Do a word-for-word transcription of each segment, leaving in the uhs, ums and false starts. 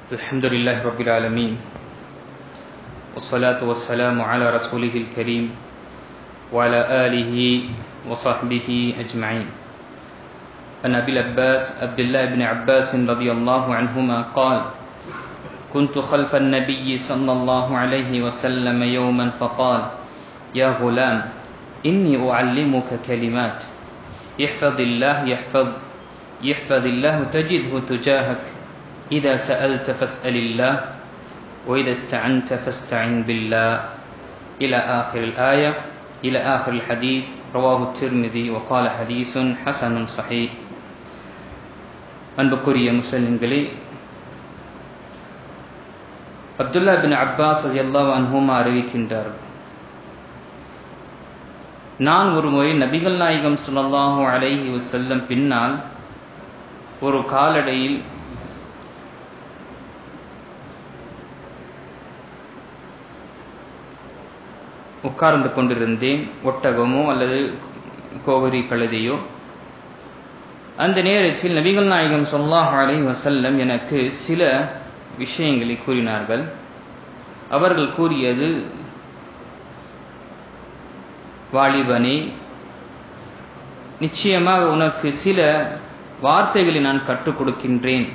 الحمد لله رب العالمين والصلاة والسلام على رسوله الكريم وعلى آله وصحبه أجمعين. عن أبي العباس عبد الله بن عباس رضي الله عنهما قال: كنت خلف النبي صلى الله عليه وسلم يوما فقال: يا غلام إني أعلمك كلمات احفظ الله يحفظ يحفظ الله تجده تجاهك إذا سألت فاسأل الله وإذا استعنت فاستعن بالله إلى آخر الآية إلى آخر الحديث. رواه الترمذي وقال حديث حسن صحيح. அன்புக்குரிய முஸ்லிம்களே, Abdullah bin Abbas ரலியல்லாஹு அன்ஹுமா அறிவிக்கின்றார்கள், நான் ஒரு முறை நபிகள் நாயகம் ஸல்லல்லாஹு அலைஹி வஸல்லம் பின்னால் ஒரு காலடையில் உட்கார்ந்து கொண்டிருந்தேன். ஒட்டகமோ அல்லது கோவரி கழுதையோ. அந்த நேரத்தில் நபிகள் நாயகம் ஸல்லல்லாஹு அலைஹி வஸல்லம் எனக்கு சில விஷயங்களை கூறினார்கள். அவர்கள் கூறியது: வாலிபனே, நிச்சயமாக உனக்கு சில வார்த்தைகளை நான் கற்றுக் கொடுக்கின்றேன்.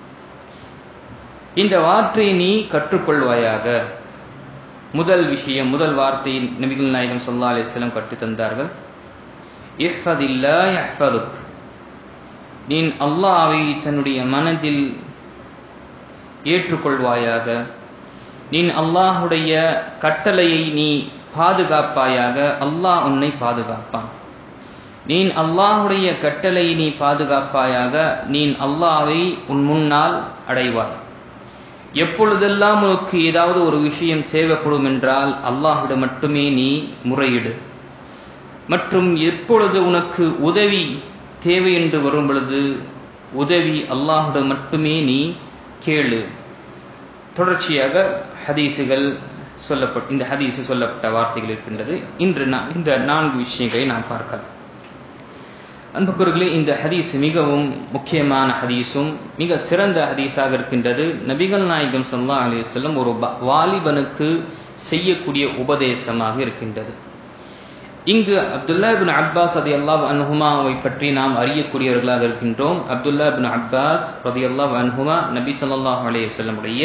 இந்த வார்த்தையை நீ கற்றுக்கொள்வாயாக. முதல் விஷயம், முதல் வார்த்தையை நபிகள் நாயகம் ஸல்லல்லாஹு அலைஹி வஸல்லம் கற்றுத் தந்தார்கள். இஹ்ஃபதில்லாஹ் யஹ்ஃபதுக். நீ அல்லாஹ்வை தன்னுடைய மனதில் ஏற்றுக்கொள்வாயாக. நீ அல்லாஹ்வுடைய கட்டளையை நீ பாதுகாப்பாயாக, அல்லாஹ் உன்னை பாதுகாப்பான். நீ அல்லாஹ்வுடைய கட்டளையை நீ பாதுகாப்பாயாக, நீ அல்லாஹ்வை உன் முன்னால் அடைவாய். எப்பொழுதெல்லாம் உனக்கு ஏதாவது ஒரு விஷயம் தேவைப்படும் என்றால் அல்லாஹ்விடம் மட்டுமே நீ முறையிடு. மற்றும் எப்பொழுது உனக்கு உதவி தேவை என்று வரும் பொழுது உதவி அல்லாஹ்விடம் மட்டுமே நீ கேளு. தொடர்ச்சியாக ஹதீஸுகள் சொல்லப்பட்ட இந்த ஹதீஸு சொல்லப்பட்ட வார்த்தைகள் இருக்கின்றது. இன்று நான் இந்த நான்கு விஷயங்களை நாம் பார்க்கலாம். அன்புக்குரியவர்களே, இந்த ஹதீஸ் மிகவும் முக்கியமான ஹதீஸும் மிக சிறந்த ஹதீஸாக இருக்கின்றது. நபிகள் நாயகம் ஸல்லல்லாஹு அலைஹி வஸல்லம் ஒரு வாலிபனுக்கு செய்யக்கூடிய உபதேசமாக இருக்கின்றது. இங்கு அப்துல்லா இப்னு அப்பாஸ் ரலியல்லாஹு அன்ஹுமாவை பற்றி நாம் அறியக்கூடியவர்களாக இருக்கின்றோம். அப்துல்லா இப்னு அப்பாஸ் ரலியல்லாஹு அன்ஹுமா நபி ஸல்லல்லாஹு அலைஹி வஸல்லம் உடைய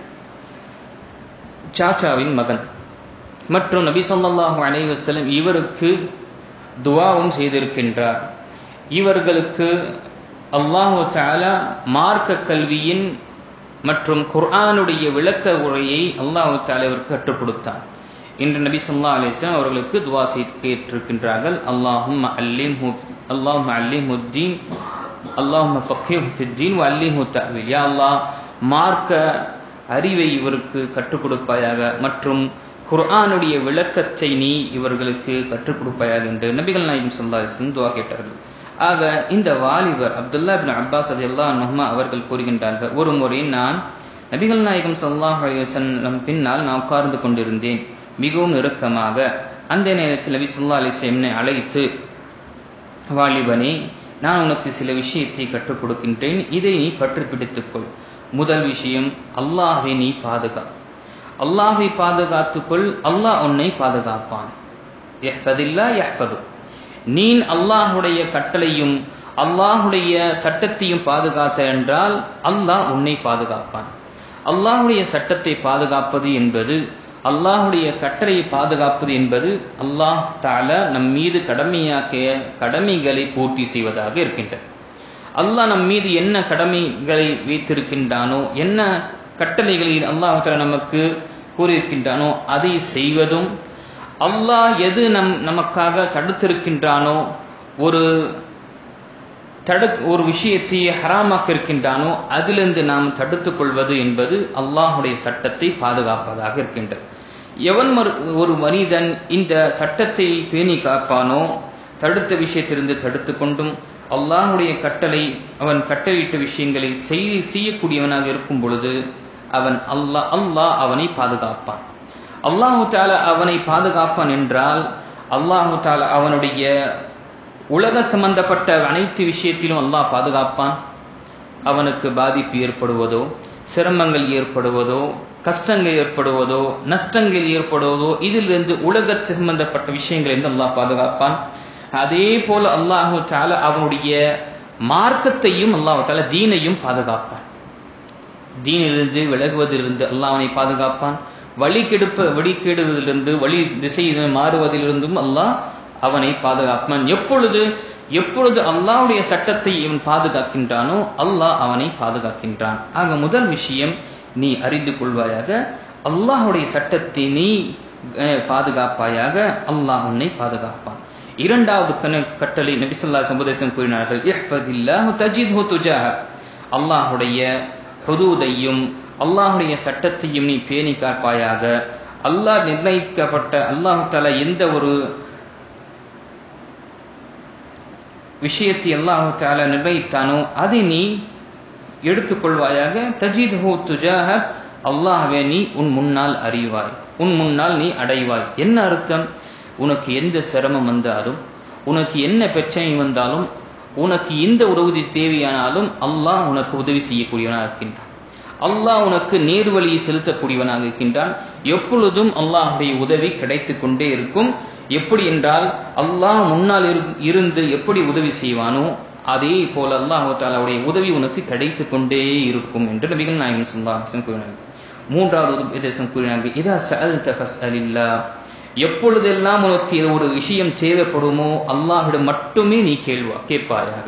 சாச்சாவின் மகன். மற்றும் நபி ஸல்லல்லாஹு அலைஹி வஸல்லம் இவருக்கு துஆவும் செய்திருக்கின்றார். இவர்களுக்கு அல்லாஹு தஆலா மார்க்க கல்வியின் மற்றும் குர்ஆனுடைய விளக்க உரையை அல்லாஹு தஆலா இவருக்கு கற்றுக் கொடுத்தார். இன்று நபி ஸல்லல்லாஹு அலைஹி வஸல்லம் அவர்களுக்கு துஆ செய்து கேட்டிருக்கின்றார்கள். அல்லாஹும்ம அல்லிம்ஹு அல்லாஹும்ம அல்லிம்ஹு தீன் அல்லாஹும்ம ஃபக்ஹிஹு ஃபித்தீன் வ அல்லிம்ஹு தஅவீல். யா அல்லாஹ், மார்க்க அறிவை இவருக்கு கற்றுக் கொடுப்பாயாக மற்றும் குர்ஆனுடைய விளக்கத்தை நீ இவர்களுக்கு கற்றுக் கொடுப்பாயாக என்று நபிகள் நாயகம் ஸல்லல்லாஹு அலைஹி வஸல்லம் துஆ கேட்டார்கள். ஆக இந்த வாலிபர் அப்துல்லா இப்னு அப்பாஸ் ரலியல்லாஹு அன்ஹுமா அவர்கள் கூறுகின்றார்கள், ஒரு முறை நான் நபிகள் நாயகம் ஸல்லல்லாஹு அலைஹி வஸல்லம் பின்னால் நான் உட்கார்ந்து கொண்டிருந்தேன், மிகவும் நெருக்கமாக. அந்த நேரத்தில் நபி ஸல்லல்லாஹு அலைஹி வஸல்லம் என்னை அழைத்து, வாலிபனே, நான் உனக்கு சில விஷயத்தை கற்றுக் கொடுக்கின்றேன், இதை நீ பற்றி பிடித்துக்கொள். முதல் விஷயம், அல்லாஹ்வை நீ பாதுகா. அல்லாஹ்வை பாதுகாத்துக்கொள், அல்லாஹ் உன்னை பாதுகாப்பான். இஹ்ஃபதில்லாஹ் யஹ்ஃபதுக். நீ அல்லாஹ்வுடைய கட்டளையும் அல்லாஹ்வுடைய சட்டத்தையும் பாதுகாத்த என்றால் அல்லாஹ் உன்னை பாதுகாப்பான். அல்லாஹ்வுடைய சட்டத்தை பாதுகாப்பது என்பது, அல்லாஹ்வுடைய கட்டளையை பாதுகாப்பது என்பது அல்லாஹ் தஆலா நம் மீது கடமையாக்கிய கடமைகளை பூர்த்தி செய்வதாக இருக்கின்றது. அல்லாஹ் நம் மீது என்ன கடமைகளை வைத்திருக்கின்றானோ, என்ன கட்டளைகளை அல்லாஹ் தஆலா நமக்கு கூறியிருக்கின்றானோ அதை செய்வதும், அல்லாஹ் எது நம் நமக்காக தடுத்திருக்கின்றானோ, ஒரு தடு ஒரு விஷயத்தை ஹராமாக்க இருக்கின்றானோ அதிலிருந்து நாம் தடுத்துக் கொள்வது என்பது அல்லாஹ்வுடைய சட்டத்தை பாதுகாப்பதாக இருக்கின்றது. எவன் ஒரு மனிதன் இந்த சட்டத்தை பேணி காப்பானோ, தடுத்த விஷயத்திலிருந்து தடுத்து கொண்டும் அல்லாஹ்வுடைய கட்டளை அவன் கட்டளையிட்ட விஷயங்களை செய்யக்கூடியவனாக இருக்கும் பொழுது அவன் அல்லாஹ் அல்லாஹ் அவனை பாதுகாப்பான். அல்லாஹு தஆலா அவனை பாதுகாப்பான் என்றால் அல்லாஹு தஆலா அவனுடைய உலக சம்பந்தப்பட்ட அனைத்து விஷயத்திலும் அல்லாஹ் பாதுகாப்பான். அவனுக்கு பாதிப்பு ஏற்படுவதோ சிரமங்கள் ஏற்படுவதோ, கஷ்டங்கள் ஏற்படுவதோ, நஷ்டங்கள் ஏற்படுவதோ, இதிலிருந்து உலக சம்பந்தப்பட்ட விஷயங்கள் என்று அல்லாஹ் பாதுகாப்பான். அதே போல அல்லாஹு தஆலா அவனுடைய மார்க்கத்தையும் அல்லாஹு தஆலா தீனையும் பாதுகாப்பான். தீனிலிருந்து விலகுவதிலிருந்து அல்லாஹ் அவனை பாதுகாப்பான். வழி கெடுப்ப வழி கெடுவதிலிருந்து, வழி திசை மாறுவதிலிருந்தும் அல்லாஹ் அவனை பாதுகாப்பான். எப்பொழுது எப்பொழுது அல்லாஹ்வுடைய சட்டத்தை இவன் பாதுகாக்கின்றானோ அல்லாஹ் அவனை பாதுகாக்கின்றான். ஆக முதல் விஷயம் நீ அறிந்து கொள்வாயாக, அல்லாஹ்வுடைய சட்டத்தை நீ பாதுகாப்பாயாக, அல்லாஹ் உன்னை பாதுகாப்பான். இரண்டாவது கட்டளை நபி ஸல்லல்லாஹு அலைஹி வஸல்லம் கூறினார்கள், இஹ்ஃபதில்லாஹு தஜித்ஹு துஜாஹக். அல்லாஹ்வுடைய ஹுதூதையும் அல்லாஹ்வுடைய சட்டத்தையும் நீ பேணி காப்பாயாக. அல்லாஹ் நிர்ணயிக்கப்பட்ட அல்லாஹ் தஆலா எந்த ஒரு விஷயத்தை அல்லாஹ் தஆலா நிர்ணயித்தானோ அதை நீ எடுத்துக்கொள்வாயாக. தஜித்ஹு துஜாஹக், அல்லாஹ்வை நீ உன் முன்னால் அறிவாய், உன் முன்னால் நீ அடைவாய். என்ன அர்த்தம்? உனக்கு எந்த சிரமம் வந்தாலும், உனக்கு என்ன பிரச்சனை வந்தாலும், உனக்கு எந்த உதவி தேவையானாலும் அல்லாஹ் உனக்கு உதவி செய்யக்கூடியவனாக இருக்கின்றான். அல்லாஹ் உனக்கு நேர்வழியை செலுத்தக்கூடியவனாக இருக்கின்றான். எப்பொழுதும் அல்லாஹுடைய உதவி கிடைத்து கொண்டே இருக்கும். எப்படி என்றால், அல்லாஹ் முன்னால் இருந்து எப்படி உதவி செய்வானோ அதே போல அல்லாஹ் தஆலாவுடைய உதவி உனக்கு கிடைத்து கொண்டே இருக்கும் என்று நபிகள் நாயகம் ஸல்லல்லாஹு அலைஹி வஸல்லம் கூறினார்கள். மூன்றாவது உபதேசம் கூறினார்கள், இதா சஅல்த ஃபஸ்அலில்லாஹ். எப்பொழுதெல்லாம் உனக்கு ஒரு விஷயம் தேவைப்படுமோ அல்லாஹ்விடம் மட்டுமே நீ கேள்வா கேட்பாயாக.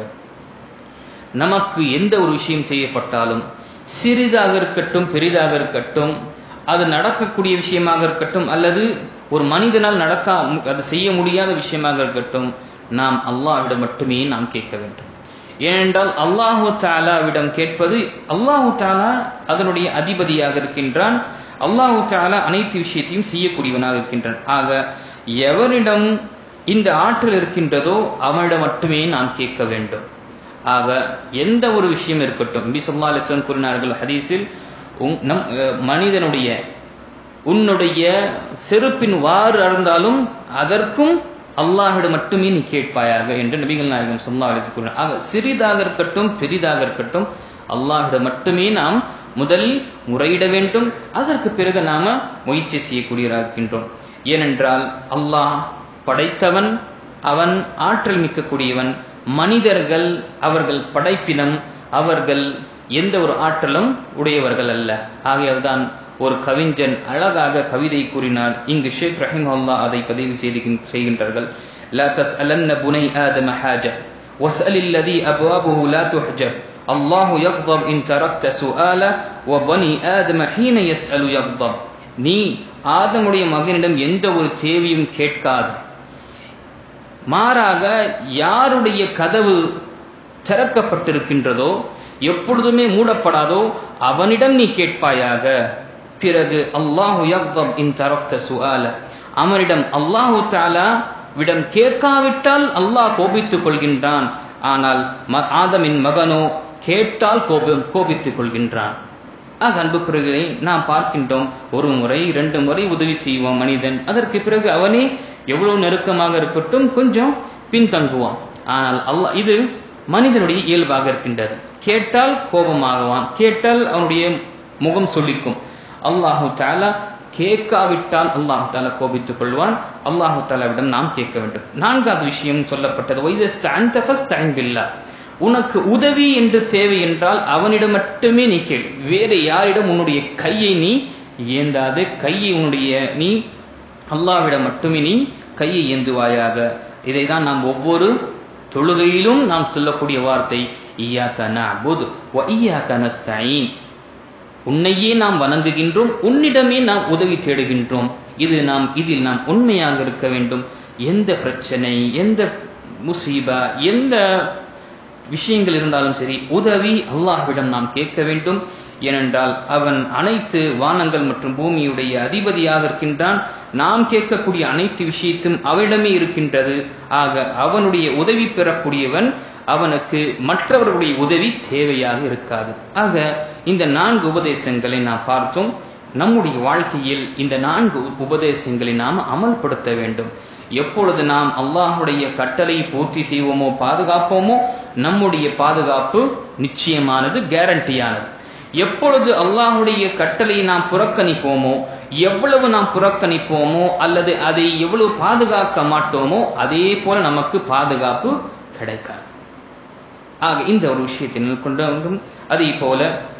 நமக்கு எந்த ஒரு விஷயம் செய்யப்பட்டாலும், சிறிதாக இருக்கட்டும் பெரிதாக இருக்கட்டும், அது நடக்கக்கூடிய விஷயமாக இருக்கட்டும் அல்லது ஒரு மனிதனால் நடக்க அது செய்ய முடியாத விஷயமாக இருக்கட்டும், நாம் அல்லாஹ்விடம் மட்டுமே நாம் கேட்க வேண்டும். ஏனென்றால் அல்லாஹு தஆலாவிடம் கேட்பது, அல்லாஹு தஆலா அதனுடைய அதிபதியாக இருக்கின்றான். அல்லாஹு தஆலா அனைத்து விஷயத்தையும் செய்யக்கூடியவனாக இருக்கின்றான். ஆக எவரிடம் இந்த ஆற்றல் இருக்கின்றதோ அவனிடம் மட்டுமே நாம் கேட்க வேண்டும். ஆக எந்த ஒரு விஷயம் இருக்கட்டும், நபி ஸல்லல்லாஹு அலைஹி வஸல்லம் கூறினார்கள் ஹதீஸில், நம் மனிதனுடைய உன்னுடைய செருப்பின் வாறு அறந்தாலும் அதற்கும் அல்லாஹ்விடம் மட்டுமே நீ கேட்பாயாக என்று நபிகள் நாயகம் ஸல்லல்லாஹு அலைஹி வஸல்லம் கூறினார். ஆக சிறிதாக இருக்கட்டும் பெரிதாக இருக்கட்டும் அல்லாஹ்விடம் மட்டுமே நாம் முதலில் முறையிட வேண்டும். அதற்கு பிறகு நாம முயற்சி செய்யக்கூடியவராக இருக்கின்றோம். ஏனென்றால் அல்லாஹ் படைத்தவன், அவன் ஆற்றல் மிக்கக்கூடியவன். மனிதர்கள் அவர்கள் படைப்பினம், அவர்கள் எந்த ஒரு ஆற்றலும் உடையவர்கள் அல்ல. ஆகையால்தான் ஒரு கவிஞன் அழகாக கவிதை கூறினார். இங்கு ஷேக் ரஹிமஹுல்லாஹ் அதை பதிவு செய்கின்றார்கள். லா தஸ்அலன்ன புனை ஆதம ஹாஜ வஸ்அலில் லதி அப்வாபுஹு லா துஹ்ஜப் அல்லாஹு யக்தப் இன் தரக்த சுஆல வ பனி ஆதம ஹீன யஸ்அலு யக்தப். நீ ஆதமுடைய மகனிடம் எந்த ஒரு தேவையும் கேட்காது, மாறாக யாருடைய கதவு திறக்கப்பட்டிருக்கின்றதோ எப்பொழுதுமே மூடப்படாதோ அவனிடம் நீ கேட்பாயாக. பிறகு அல்லாஹு யக்தப் இன் தரக்த சுஆல, அவனிடம் அல்லாஹு தஆலா விடம் கேட்காவிட்டால் அல்லாஹ் கோபித்துக் கொள்கின்றான். ஆனால் ஆதமின் மகனோ கேட்டால் கோபம் கோபித்துக் கொள்கின்றான். ஆக அன்புக்குரியவர்களே, நாம் பார்க்கின்றோம், ஒரு முறை இரண்டு முறை உதவி செய்வோம் மனிதன், அதற்கு பிறகு அவனே எவ்வளவு நெருக்கமாக இருக்கட்டும் கொஞ்சம் பின்தங்குவான். ஆனால் அல்லாஹ் இது மனிதனுடைய இயல்பாக இருக்கின்றது. கேட்டால் கோபமாகுவான், கேட்டால் அவனுடைய முகம் சொல்லிக்கும். அல்லாஹு தஆலா கேட்காவிட்டால் அல்லாஹு தஆலா கோபித்துக் கொள்வான். அல்லாஹு தஆலாவிடம் நாம் கேட்க வேண்டும். நான்காவது விஷயம் சொல்லப்பட்டது, வைதஸ்தஅன்த ஃபஸ்தஇன் பில்லாஹ். உனக்கு உதவி என்று தேவை என்றால் அவனிடம் மட்டுமே நீ கேள். வேறு யாரிடம் உன்னுடைய கையை நீ ஏந்தாது. கையை உன்னுடைய நீ அல்லாஹ்விடம் மட்டுமே நீ கையை ஏந்துவாயாக. இதைதான் நாம் ஒவ்வொரு தொழுகையிலும் நாம் சொல்லக்கூடிய வார்த்தை, இய்யாக நஅ்புது வ இய்யாக நஸ்தஈன். உன்னையே நாம் வணங்குகின்றோம், உன்னிடமே நாம் உதவி தேடுகின்றோம். இது நாம் இதில் நாம் உண்மையாக இருக்க வேண்டும். எந்த பிரச்சனை, எந்த முசீபா, எந்த விஷயங்கள் இருந்தாலும் சரி உதவி அல்லாஹ்விடம் நாம் கேட்க வேண்டும். ஏனென்றால் அவன் அனைத்து வானங்கள் மற்றும் பூமியுடைய அதிபதியாக இருக்கின்றான். நாம் கேட்கக்கூடிய அனைத்து விஷயத்தும் அவனிடமே இருக்கின்றது. ஆக அவனுடைய உதவி பெறக்கூடியவன், அவனுக்கு மற்றவர்களுடைய உதவி தேவையாக இருக்காது. ஆக இந்த நான்கு உபதேசங்களை நாம் பார்த்தோம். நம்முடைய வாழ்க்கையில் இந்த நான்கு உபதேசங்களை நாம் அமல்படுத்த வேண்டும். எப்பொழுது நாம் அல்லாஹ்வுடைய கட்டளை பூர்த்தி செய்வோமோ, பாதுகாப்போமோ, நம்முடைய பாதுகாப்பு நிச்சயமானது, கேரண்டியானது. எப்பொழுது அல்லாஹுடைய கட்டளை நாம் புறக்கணிப்போமோ, எவ்வளவு நாம் புறக்கணிப்போமோ அல்லது அதை எவ்வளவு பாதுகாக்க மாட்டோமோ அதே போல நமக்கு பாதுகாப்பு கிடைக்காது. ஆக இந்த ஒரு விஷயத்தை கொண்டு வேண்டும். அதே போல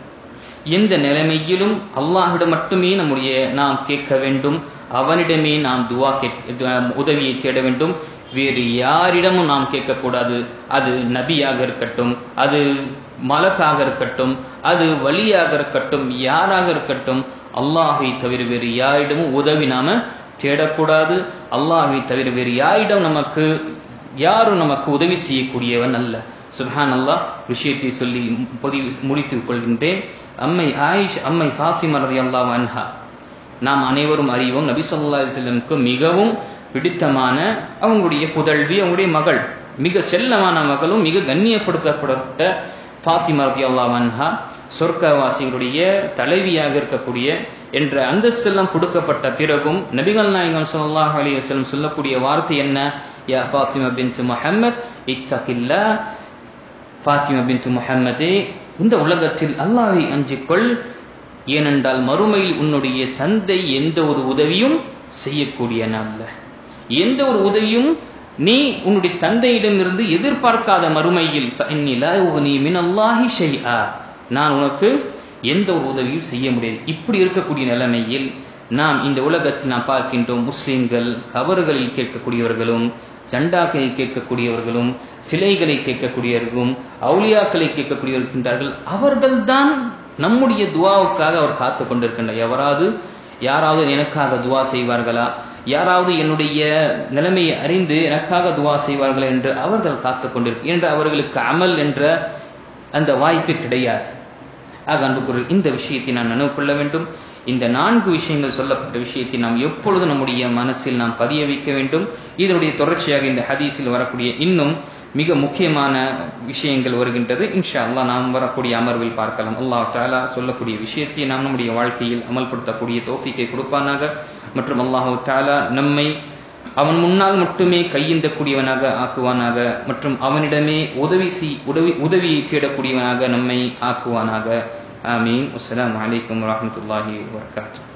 எந்த நிலைமையிலும் அல்லாஹ்விடம் மட்டுமே நம்முடைய நாம் கேட்க வேண்டும், அவனிடமே நாம் துவா உதவியை தேட வேண்டும். வேறு யாரிடமும் நாம் கேட்கக்கூடாது. அது நபியாக இருக்கட்டும், அது மலக்காக இருக்கட்டும், அது வலியாக இருக்கட்டும், யாராக இருக்கட்டும், அல்லாஹை தவிர வேறு யாரிடமும் உதவி நாம தேடக்கூடாது. அல்லாஹை தவிர வேறு யாரிடம் நமக்கு யாரும் நமக்கு உதவி செய்யக்கூடியவன் அல்ல. சுப்ஹான் அல்லாஹ். விஷயத்தை சொல்லி பதிவு முடித்துக் கொள்கின்றேன். அம்மை ஆயிஷ் அம்மை ஃபாத்திமா ரலியல்லாஹு அன்ஹா நாம் அனைவரும் அறிவோம், நபி ஸல்லல்லாஹு அலைஹி வஸல்லம் மிகவும் பிடித்தமான அவங்களுடைய புதல்வி, அவங்களுடைய மகள், மிக செல்லமான மகளும் மிக கண்ணியப்படுத்தப்பட்ட ஃபாத்திமா ரலியல்லாஹு அன்ஹா சொர்க்கவாசிகளுடைய தலைவியாக இருக்கக்கூடிய என்ற அந்தஸ்தெல்லாம் கொடுக்கப்பட்ட பிறகும் நபிகள் நாயகம் ஸல்லல்லாஹு அலைஹி வஸல்லம் சொல்லக்கூடிய வார்த்தை என்ன? யா ஃபாத்திமா பின்த் முஹம்மத் இத்தகில்லாஹ், ஃபாத்திமா பின்த் முஹம்மதே, இந்த உலகத்தில் அல்லாஹ்வை அஞ்சிக்கொள், ஏனென்றால் மறுமையில் உன்னுடைய தந்தை எந்த ஒரு உதவியும் செய்யக்கூடியன அல்ல. எந்த ஒரு உதவியும் நீ உன்னுடைய தந்தையிடமிருந்து எதிர்பார்க்காத மறுமையில் ஃபஇன்னி லா உக்னி மினல்லாஹி ஷைஆ, நான் உனக்கு எந்த ஒரு உதவியும் செய்ய முடியாது. இப்படி இருக்கக்கூடிய நிலைமையில் நாம் இந்த உலகத்தில் நாம் பார்க்கின்றோம், முஸ்லிம்கள் கபறுகளில் கேட்கக்கூடியவர்களும், சண்டாக்களை கேட்கக்கூடியவர்களும், சிலைகளை கேட்கக்கூடியவர்களும், அவுலியாக்களை கேட்கக்கூடியவர்கள், அவர்கள்தான் நம்முடைய துவாவுக்காக அவர் காத்து கொண்டிருக்கின்றார். எவராது யாராவது எனக்காக துவா செய்வார்களா, யாராவது என்னுடைய நிலைமையை அறிந்து எனக்காக துவா செய்வார்கள் என்று அவர்கள் காத்து கொண்டிருக்க என்று அவர்களுக்கு அமல் என்ற அந்த வாய்ப்பு கிடையாது. ஆக அன்புக்குரிய இந்த விஷயத்தை நாம் நினைவு கொள்ள வேண்டும். இந்த நான்கு விஷயங்கள் சொல்லப்பட்ட விஷயத்தை நாம் எப்பொழுது நம்முடைய மனசில் நாம் பதிய வைக்க வேண்டும். இதனுடைய தொடர்ச்சியாக இந்த ஹதீஸில் வரக்கூடிய இன்னும் மிக முக்கியமான விஷயங்கள் வருகின்றது. இன்ஷா அல்லாஹ் நாம் வரக்கூடிய அமர்வில் பார்க்கலாம். அல்லாஹ் தஆலா சொல்லக்கூடிய விஷயத்தை நாம் நம்முடைய வாழ்க்கையில் அமல்படுத்தக்கூடிய தௌஃபீக்கை கொடுப்பானாக. மற்றும் அல்லாஹ் தஆலா நம்மை அவன் முன்னால் மட்டுமே கையேந்தக்கூடியவனாக ஆக்குவானாக. மற்றும் அவனிடமே உதவி உதவி உதவியை தேடக்கூடியவனாக நம்மை ஆக்குவானாக. ஆமீன். அஸ்ஸலாமு அலைக்கும் வரஹ்மத்துல்லாஹி வபரகாத்துஹு.